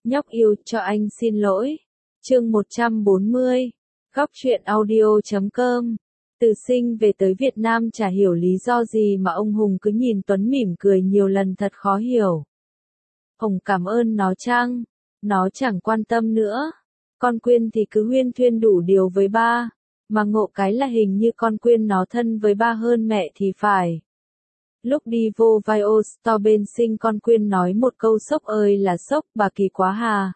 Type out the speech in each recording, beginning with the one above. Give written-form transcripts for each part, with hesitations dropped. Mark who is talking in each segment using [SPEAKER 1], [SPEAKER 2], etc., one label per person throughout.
[SPEAKER 1] Nhóc yêu, cho anh xin lỗi. Chương 140. Góc truyện audio.com. Từ Sinh về tới Việt Nam chả hiểu lý do gì mà ông Hùng cứ nhìn Tuấn mỉm cười nhiều lần thật khó hiểu. Hùng cảm ơn nó chăng? Nó chẳng quan tâm nữa. Con Quyên thì cứ huyên thuyên đủ điều với ba. Mà ngộ cái là hình như con Quyên nó thân với ba hơn mẹ thì phải. Lúc đi vô Vio Store bên Sinh con Quyên nói một câu sốc ơi là sốc, bà kỳ quá hà.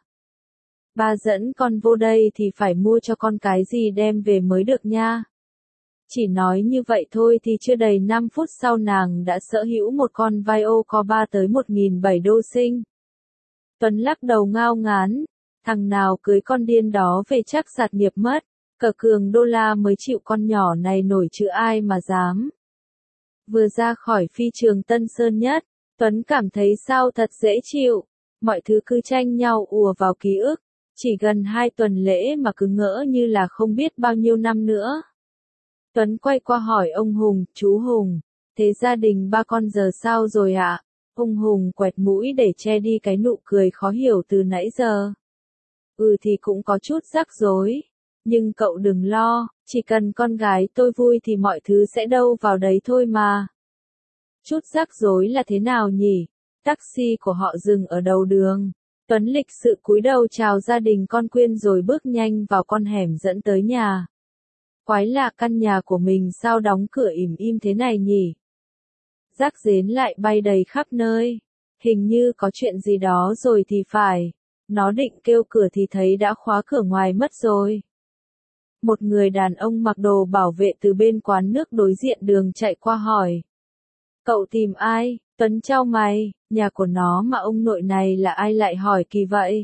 [SPEAKER 1] Ba dẫn con vô đây thì phải mua cho con cái gì đem về mới được nha. Chỉ nói như vậy thôi thì chưa đầy 5 phút sau nàng đã sở hữu một con Vio có 3 tới 1.700 đô Sinh. Tuấn lắc đầu ngao ngán, thằng nào cưới con điên đó về chắc sạt nghiệp mất, cờ cường đô la mới chịu con nhỏ này nổi chứ ai mà dám. Vừa ra khỏi phi trường Tân Sơn Nhất, Tuấn cảm thấy sao thật dễ chịu, mọi thứ cứ tranh nhau ùa vào ký ức, chỉ gần 2 tuần lễ mà cứ ngỡ như là không biết bao nhiêu năm nữa. Tuấn quay qua hỏi ông Hùng, chú Hùng, thế gia đình ba con giờ sao rồi ạ? Ông Hùng quẹt mũi để che đi cái nụ cười khó hiểu từ nãy giờ. Thì cũng có chút rắc rối. Nhưng cậu đừng lo, chỉ cần con gái tôi vui thì mọi thứ sẽ đâu vào đấy thôi mà. Chút rắc rối là thế nào nhỉ? Taxi của họ dừng ở đầu đường. Tuấn lịch sự cúi đầu chào gia đình con Quyên rồi bước nhanh vào con hẻm dẫn tới nhà. Quái lạ, căn nhà của mình sao đóng cửa ỉm im thế này nhỉ? Rác rến lại bay đầy khắp nơi. Hình như có chuyện gì đó rồi thì phải. Nó định kêu cửa thì thấy đã khóa cửa ngoài mất rồi. Một người đàn ông mặc đồ bảo vệ từ bên quán nước đối diện đường chạy qua hỏi. Cậu tìm ai? Tuấn chau mày, nhà của nó mà ông nội này là ai lại hỏi kỳ vậy?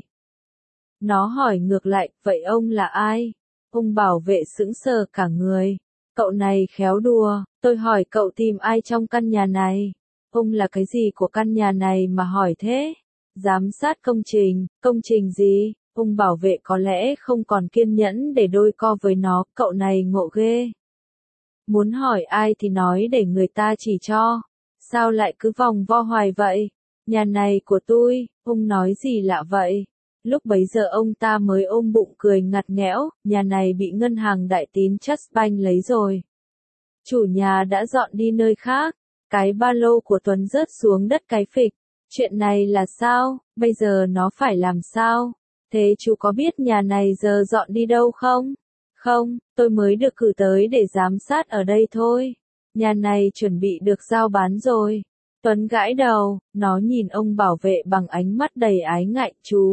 [SPEAKER 1] Nó hỏi ngược lại, vậy ông là ai? Ông bảo vệ sững sờ cả người. Cậu này khéo đùa, tôi hỏi cậu tìm ai trong căn nhà này? Ông là cái gì của căn nhà này mà hỏi thế? Giám sát công trình gì? Ông bảo vệ có lẽ không còn kiên nhẫn để đôi co với nó, cậu này ngộ ghê. Muốn hỏi ai thì nói để người ta chỉ cho. Sao lại cứ vòng vo hoài vậy? Nhà này của tôi, ông nói gì lạ vậy? Lúc bấy giờ ông ta mới ôm bụng cười ngặt nghẽo, nhà này bị ngân hàng Đại Tín Trust Bank lấy rồi. Chủ nhà đã dọn đi nơi khác. Cái ba lô của Tuấn rớt xuống đất cái phịch. Chuyện này là sao? Bây giờ nó phải làm sao? Thế chú có biết nhà này giờ dọn đi đâu không? Không, tôi mới được cử tới để giám sát ở đây thôi. Nhà này chuẩn bị được giao bán rồi. Tuấn gãi đầu, nó nhìn ông bảo vệ bằng ánh mắt đầy ái ngại.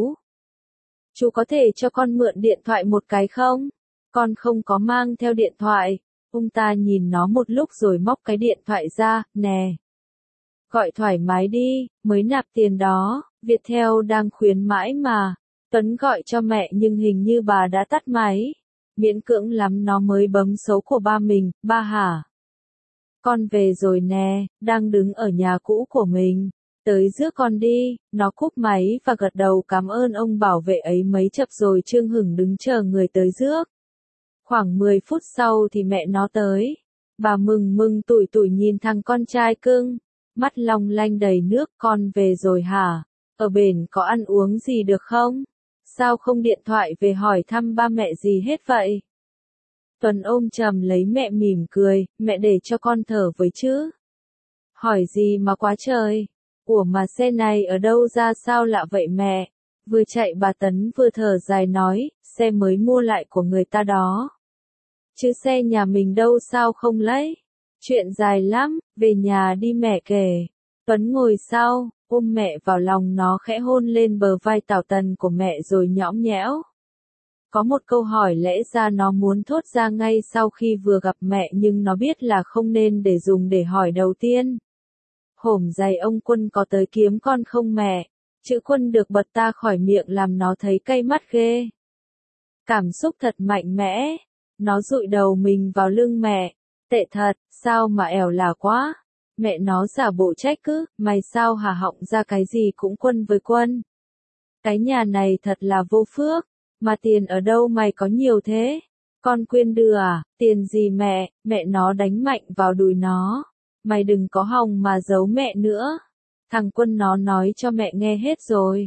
[SPEAKER 1] Chú có thể cho con mượn điện thoại một cái không? Con không có mang theo điện thoại. Ông ta nhìn nó một lúc rồi móc cái điện thoại ra, nè. Gọi thoải mái đi, mới nạp tiền đó, Viettel đang khuyến mãi mà. Tuấn gọi cho mẹ nhưng hình như bà đã tắt máy. Miễn cưỡng lắm nó mới bấm số của ba mình, ba hả? Con về rồi nè, đang đứng ở nhà cũ của mình. Tới rước con đi, nó cúp máy và gật đầu cảm ơn ông bảo vệ ấy mấy chập rồi trương hửng đứng chờ người tới rước. Khoảng 10 phút sau thì mẹ nó tới. Bà mừng tủi tủi nhìn thằng con trai cưng. Mắt long lanh đầy nước, con về rồi hả? Ở bển có ăn uống gì được không? Sao không điện thoại về hỏi thăm ba mẹ gì hết vậy? Tuấn ôm chầm lấy mẹ mỉm cười, mẹ để cho con thở với chứ. Hỏi gì mà quá trời? Ủa mà xe này ở đâu ra sao lạ vậy mẹ? Vừa chạy bà Tấn vừa thở dài nói, xe mới mua lại của người ta đó. Chứ xe nhà mình đâu sao không lấy? Chuyện dài lắm, về nhà đi mẹ kể. Tuấn ngồi sau, ôm mẹ vào lòng nó khẽ hôn lên bờ vai tảo tần của mẹ rồi nhõng nhẽo. Có một câu hỏi lẽ ra nó muốn thốt ra ngay sau khi vừa gặp mẹ nhưng nó biết là không nên để dùng để hỏi đầu tiên. Hổm dày ông Quân có tới kiếm con không mẹ? Chữ Quân được bật ta khỏi miệng làm nó thấy cay mắt ghê. Cảm xúc thật mạnh mẽ. Nó dụi đầu mình vào lưng mẹ. Tệ thật, sao mà ẻo lả quá. Mẹ nó giả bộ trách cứ, mày sao hả họng ra cái gì cũng Quân với Quân. Cái nhà này thật là vô phước, mà tiền ở đâu mày có nhiều thế? Con Quyên đưa à, tiền gì mẹ nó đánh mạnh vào đùi nó. Mày đừng có hòng mà giấu mẹ nữa. Thằng Quân nó nói cho mẹ nghe hết rồi.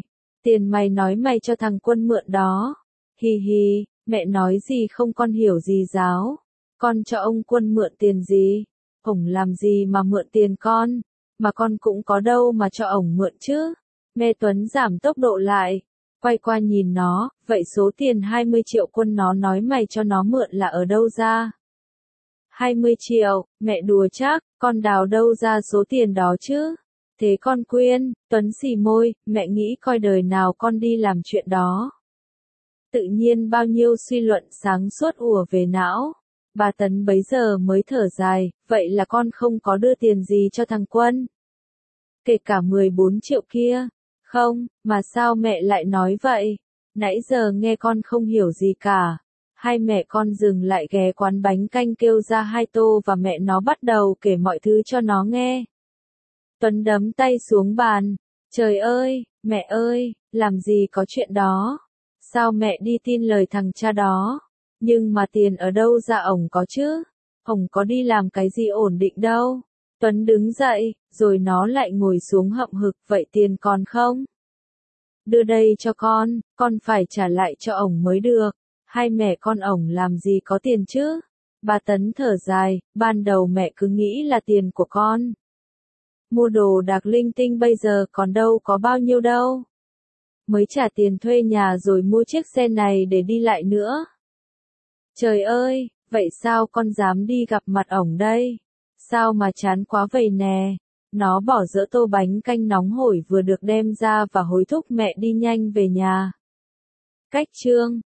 [SPEAKER 1] Tiền mày nói mày cho thằng Quân mượn đó. Hi hi, mẹ nói gì không con hiểu gì giáo. Con cho ông Quân mượn tiền gì? Ổng làm gì mà mượn tiền con? Mà con cũng có đâu mà cho ổng mượn chứ? Mẹ Tuấn giảm tốc độ lại. Quay qua nhìn nó, vậy số tiền 20 triệu Quân nó nói mày cho nó mượn là ở đâu ra? 20 triệu, mẹ đùa chắc, con đào đâu ra số tiền đó chứ? Thế con Quyên, Tuấn xì môi, mẹ nghĩ coi đời nào con đi làm chuyện đó. Tự nhiên bao nhiêu suy luận sáng suốt ùa về não. Bà Tấn bấy giờ mới thở dài, vậy là con không có đưa tiền gì cho thằng Quân. Kể cả 14 triệu kia. Không, mà sao mẹ lại nói vậy? Nãy giờ nghe con không hiểu gì cả. Hai mẹ con dừng lại ghé quán bánh canh kêu ra 2 tô và mẹ nó bắt đầu kể mọi thứ cho nó nghe. Tuấn đấm tay xuống bàn. Trời ơi, mẹ ơi, làm gì có chuyện đó. Sao mẹ đi tin lời thằng cha đó? Nhưng mà tiền ở đâu ra ổng có chứ? Ổng có đi làm cái gì ổn định đâu. Tuấn đứng dậy, rồi nó lại ngồi xuống hậm hực, vậy tiền còn không? Đưa đây cho con phải trả lại cho ổng mới được. Hai mẹ con ổng làm gì có tiền chứ? Bà Tấn thở dài, ban đầu mẹ cứ nghĩ là tiền của con. Mua đồ đạc linh tinh bây giờ còn đâu có bao nhiêu đâu. Mới trả tiền thuê nhà rồi mua chiếc xe này để đi lại nữa. Trời ơi, vậy sao con dám đi gặp mặt ổng đây? Sao mà chán quá vậy nè? Nó bỏ dỡ tô bánh canh nóng hổi vừa được đem ra và hối thúc mẹ đi nhanh về nhà. Cách chương